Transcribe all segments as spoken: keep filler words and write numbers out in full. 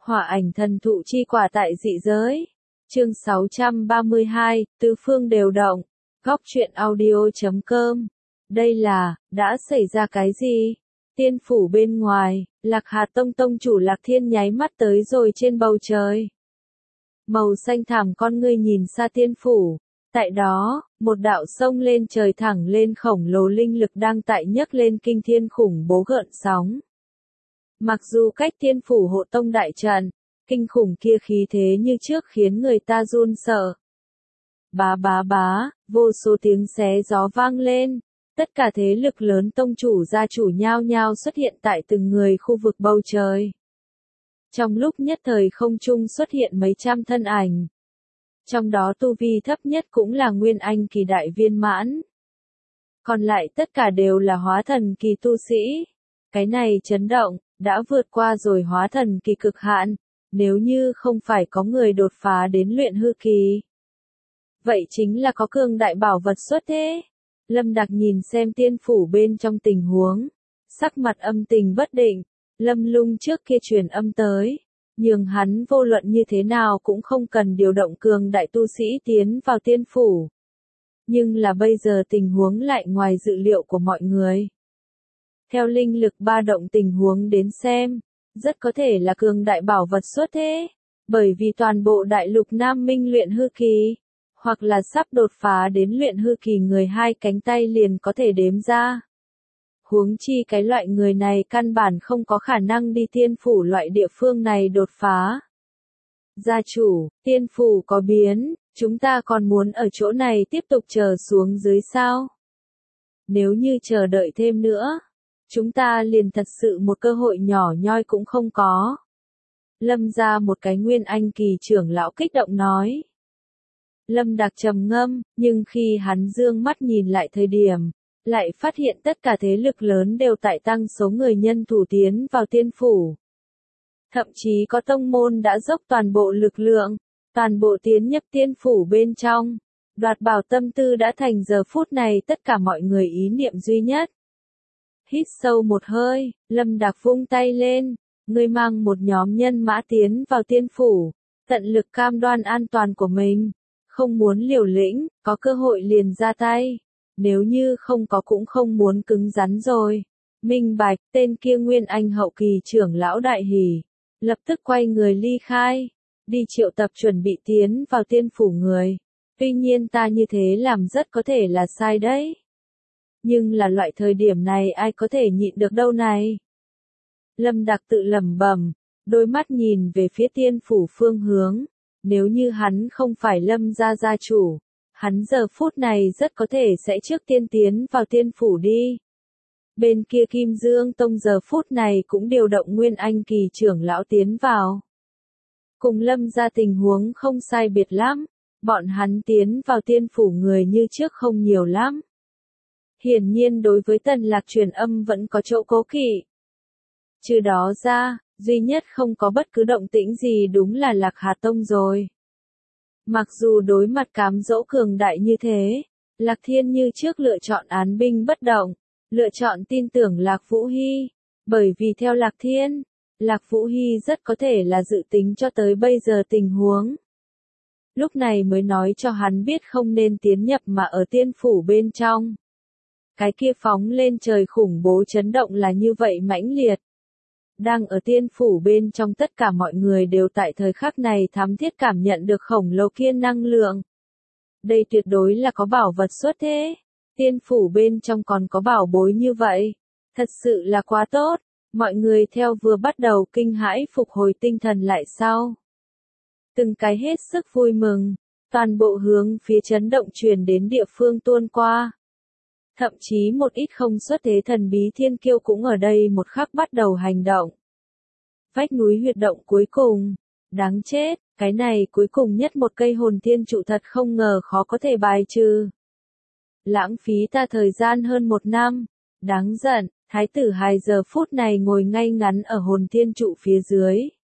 Hỏa ảnh thần thụ chi quả tại dị giới. Chương sáu trăm ba mươi hai, tứ phương đều động. Góc truyện audio chấm com. Đây là, đã xảy ra cái gì? Tiên phủ bên ngoài, Lạc Hà Tông tông chủ Lạc Thiên nháy mắt tới rồi trên bầu trời. Màu xanh thẳm con ngươi nhìn xa tiên phủ. Tại đó, một đạo sông lên trời thẳng lên khổng lồ linh lực đang tại nhấc lên kinh thiên khủng bố gợn sóng. Mặc dù cách tiên phủ hộ tông đại trận, kinh khủng kia khí thế như trước khiến người ta run sợ. Bá bá bá, vô số tiếng xé gió vang lên, tất cả thế lực lớn tông chủ gia chủ nhao nhao xuất hiện tại từng người khu vực bầu trời. Trong lúc nhất thời không trung xuất hiện mấy trăm thân ảnh. Trong đó tu vi thấp nhất cũng là Nguyên Anh kỳ đại viên mãn. Còn lại tất cả đều là hóa thần kỳ tu sĩ. Cái này chấn động, đã vượt qua rồi hóa thần kỳ cực hạn, nếu như không phải có người đột phá đến luyện hư kỳ. Vậy chính là có cường đại bảo vật xuất thế. Lâm Đạc nhìn xem tiên phủ bên trong tình huống, sắc mặt âm tình bất định, Lâm Lung trước kia truyền âm tới, nhưng hắn vô luận như thế nào cũng không cần điều động cường đại tu sĩ tiến vào tiên phủ. Nhưng là bây giờ tình huống lại ngoài dự liệu của mọi người. Theo linh lực ba động tình huống đến xem, rất có thể là cường đại bảo vật xuất thế, bởi vì toàn bộ đại lục Nam Minh luyện hư kỳ, hoặc là sắp đột phá đến luyện hư kỳ người hai cánh tay liền có thể đếm ra. Huống chi cái loại người này căn bản không có khả năng đi tiên phủ loại địa phương này đột phá. Gia chủ, tiên phủ có biến, chúng ta còn muốn ở chỗ này tiếp tục chờ xuống dưới sao? Nếu như chờ đợi thêm nữa, chúng ta liền thật sự một cơ hội nhỏ nhoi cũng không có. Lâm ra một cái Nguyên Anh kỳ trưởng lão kích động nói. Lâm Đạc trầm ngâm, nhưng khi hắn dương mắt nhìn lại thời điểm, lại phát hiện tất cả thế lực lớn đều tại tăng số người nhân thủ tiến vào tiên phủ. Thậm chí có tông môn đã dốc toàn bộ lực lượng, toàn bộ tiến nhập tiên phủ bên trong. Đoạt bảo tâm tư đã thành giờ phút này tất cả mọi người ý niệm duy nhất. Hít sâu một hơi, Lâm Đạc vung tay lên, ngươi mang một nhóm nhân mã tiến vào tiên phủ, tận lực cam đoan an toàn của mình, không muốn liều lĩnh, có cơ hội liền ra tay, nếu như không có cũng không muốn cứng rắn rồi. Minh bạch, tên kia Nguyên Anh hậu kỳ trưởng lão đại hỉ, lập tức quay người ly khai, đi triệu tập chuẩn bị tiến vào tiên phủ người. Tuy nhiên ta như thế làm rất có thể là sai đấy. Nhưng là loại thời điểm này ai có thể nhịn được đâu này. Lâm Đạc tự lẩm bẩm, đôi mắt nhìn về phía tiên phủ phương hướng. Nếu như hắn không phải Lâm gia gia chủ, hắn giờ phút này rất có thể sẽ trước tiên tiến vào tiên phủ đi. Bên kia Kim Dương Tông giờ phút này cũng điều động Nguyên Anh kỳ trưởng lão tiến vào. Cùng Lâm gia tình huống không sai biệt lắm, bọn hắn tiến vào tiên phủ người như trước không nhiều lắm. Hiển nhiên đối với Tần Lạc truyền âm vẫn có chỗ cố kỵ. Trừ đó ra, duy nhất không có bất cứ động tĩnh gì đúng là Lạc Hà Tông rồi. Mặc dù đối mặt cám dỗ cường đại như thế, Lạc Thiên như trước lựa chọn án binh bất động, lựa chọn tin tưởng Lạc Vũ Hy, bởi vì theo Lạc Thiên, Lạc Vũ Hy rất có thể là dự tính cho tới bây giờ tình huống. Lúc này mới nói cho hắn biết không nên tiến nhập mà ở tiên phủ bên trong. Cái kia phóng lên trời khủng bố chấn động là như vậy mãnh liệt. Đang ở tiên phủ bên trong tất cả mọi người đều tại thời khắc này thám thiết cảm nhận được khổng lồ kia năng lượng. Đây tuyệt đối là có bảo vật xuất thế. Tiên phủ bên trong còn có bảo bối như vậy. Thật sự là quá tốt. Mọi người theo vừa bắt đầu kinh hãi phục hồi tinh thần lại sau. Từng cái hết sức vui mừng. Toàn bộ hướng phía chấn động truyền đến địa phương tuôn qua. Thậm chí một ít không xuất thế thần bí thiên kiêu cũng ở đây một khắc bắt đầu hành động. Vách núi huyệt động cuối cùng. Đáng chết, cái này cuối cùng nhất một cây hồn thiên trụ thật không ngờ khó có thể bài trừ. Lãng phí ta thời gian hơn một năm. Đáng giận, thái tử hài giờ phút này ngồi ngay ngắn ở hồn thiên trụ phía dưới.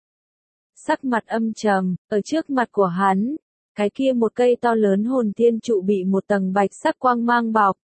Sắc mặt âm trầm, ở trước mặt của hắn, cái kia một cây to lớn hồn thiên trụ bị một tầng bạch sắc quang mang bọc.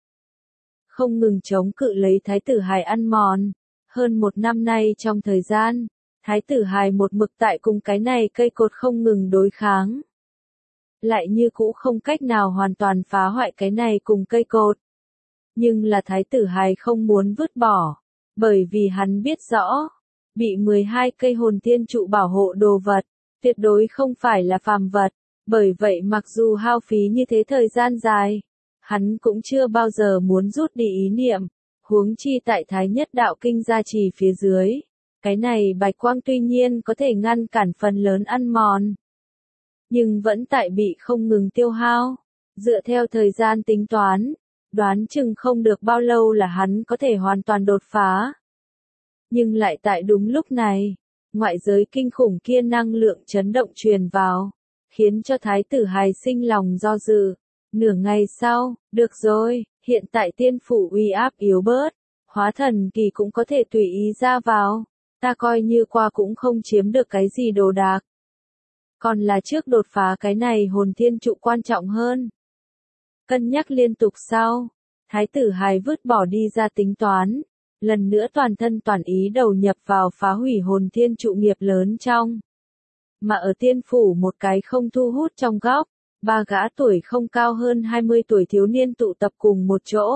Không ngừng chống cự lấy thái tử hài ăn mòn. Hơn một năm nay trong thời gian, Thái tử hài một mực tại cùng cái này cây cột không ngừng đối kháng. Lại như cũ không cách nào hoàn toàn phá hoại cái này cùng cây cột. Nhưng là thái tử hài không muốn vứt bỏ, bởi vì hắn biết rõ, bị mười hai cây hồn thiên trụ bảo hộ đồ vật, tuyệt đối không phải là phàm vật, bởi vậy mặc dù hao phí như thế thời gian dài, hắn cũng chưa bao giờ muốn rút đi ý niệm, huống chi tại Thái Nhất Đạo Kinh gia trì phía dưới. Cái này bạch quang tuy nhiên có thể ngăn cản phần lớn ăn mòn, nhưng vẫn tại bị không ngừng tiêu hao. Dựa theo thời gian tính toán, đoán chừng không được bao lâu là hắn có thể hoàn toàn đột phá. Nhưng lại tại đúng lúc này, ngoại giới kinh khủng kia năng lượng chấn động truyền vào, khiến cho thái tử hài sinh lòng do dự. Nửa ngày sau, được rồi, hiện tại tiên phủ uy áp yếu bớt, hóa thần kỳ cũng có thể tùy ý ra vào, ta coi như qua cũng không chiếm được cái gì đồ đạc. Còn là trước đột phá cái này hồn thiên trụ quan trọng hơn. Cân nhắc liên tục sau, thái tử hài vứt bỏ đi ra tính toán, lần nữa toàn thân toàn ý đầu nhập vào phá hủy hồn thiên trụ nghiệp lớn trong. Mà ở tiên phủ một cái không thu hút trong góc, ba gã tuổi không cao hơn hai mươi tuổi thiếu niên tụ tập cùng một chỗ.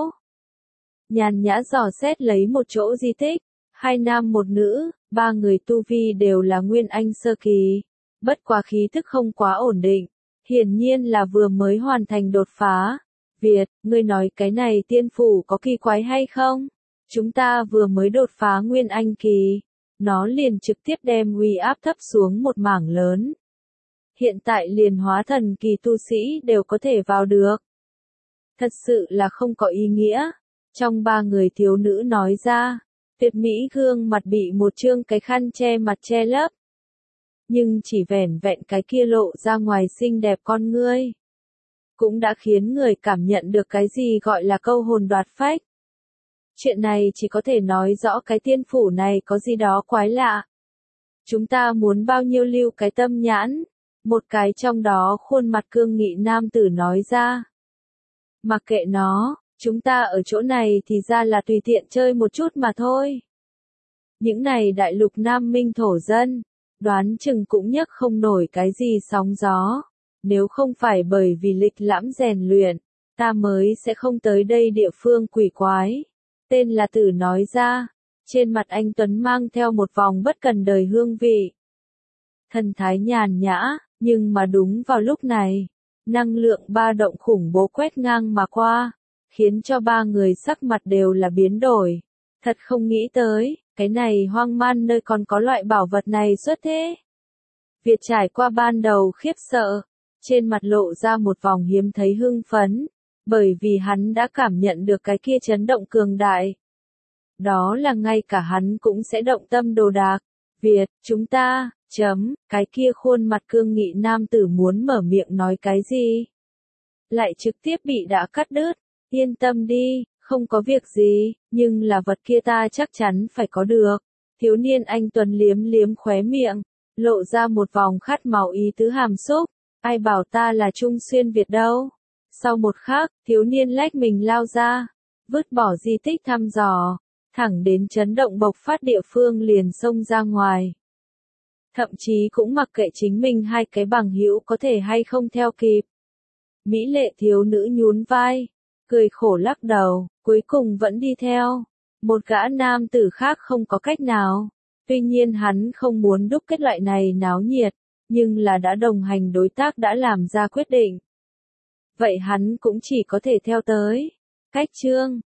Nhàn nhã dò xét lấy một chỗ di tích, hai nam một nữ, ba người tu vi đều là nguyên anh sơ kỳ, bất quá khí thức không quá ổn định, hiển nhiên là vừa mới hoàn thành đột phá. Việt, ngươi nói cái này tiên phủ có kỳ quái hay không? Chúng ta vừa mới đột phá nguyên anh kỳ, nó liền trực tiếp đem uy áp thấp xuống một mảng lớn. Hiện tại liền hóa thần kỳ tu sĩ đều có thể vào được. Thật sự là không có ý nghĩa. Trong ba người thiếu nữ nói ra, tuyệt mỹ gương mặt bị một chương cái khăn che mặt che lấp. Nhưng chỉ vẻn vẹn cái kia lộ ra ngoài xinh đẹp con ngươi, cũng đã khiến người cảm nhận được cái gì gọi là câu hồn đoạt phách. Chuyện này chỉ có thể nói rõ cái tiên phủ này có gì đó quái lạ. Chúng ta muốn bao nhiêu lưu cái tâm nhãn, một cái trong đó khuôn mặt cương nghị nam tử nói ra. Mặc kệ nó, chúng ta ở chỗ này thì ra là tùy tiện chơi một chút mà thôi. Những này đại lục Nam Minh thổ dân, đoán chừng cũng nhấc không nổi cái gì sóng gió. Nếu không phải bởi vì lịch lãm rèn luyện, ta mới sẽ không tới đây địa phương quỷ quái. Tên là tử nói ra, trên mặt anh Tuấn mang theo một vòng bất cần đời hương vị. Thần thái nhàn nhã, nhưng mà đúng vào lúc này, năng lượng ba động khủng bố quét ngang mà qua, khiến cho ba người sắc mặt đều là biến đổi. Thật không nghĩ tới, cái này hoang man nơi còn có loại bảo vật này xuất thế. Việt trải qua ban đầu khiếp sợ, trên mặt lộ ra một vòng hiếm thấy hưng phấn, bởi vì hắn đã cảm nhận được cái kia chấn động cường đại. Đó là ngay cả hắn cũng sẽ động tâm đồ đạc. Việt, chúng ta, chấm, cái kia khuôn mặt cương nghị nam tử muốn mở miệng nói cái gì? Lại trực tiếp bị đã cắt đứt, yên tâm đi, không có việc gì, nhưng là vật kia ta chắc chắn phải có được. Thiếu niên anh Tuấn liếm liếm khóe miệng, lộ ra một vòng khát máu ý tứ hàm xúc, ai bảo ta là Trung Xuyên Việt đâu. Sau một khắc, thiếu niên lách mình lao ra, vứt bỏ di tích thăm dò, thẳng đến chấn động bộc phát địa phương liền xông ra ngoài. Thậm chí cũng mặc kệ chính mình hai cái bằng hữu có thể hay không theo kịp. Mỹ lệ thiếu nữ nhún vai, cười khổ lắc đầu, cuối cùng vẫn đi theo. Một gã nam tử khác không có cách nào. Tuy nhiên hắn không muốn đúc kết loại này náo nhiệt, nhưng là đã đồng hành đối tác đã làm ra quyết định. Vậy hắn cũng chỉ có thể theo tới. Cách chương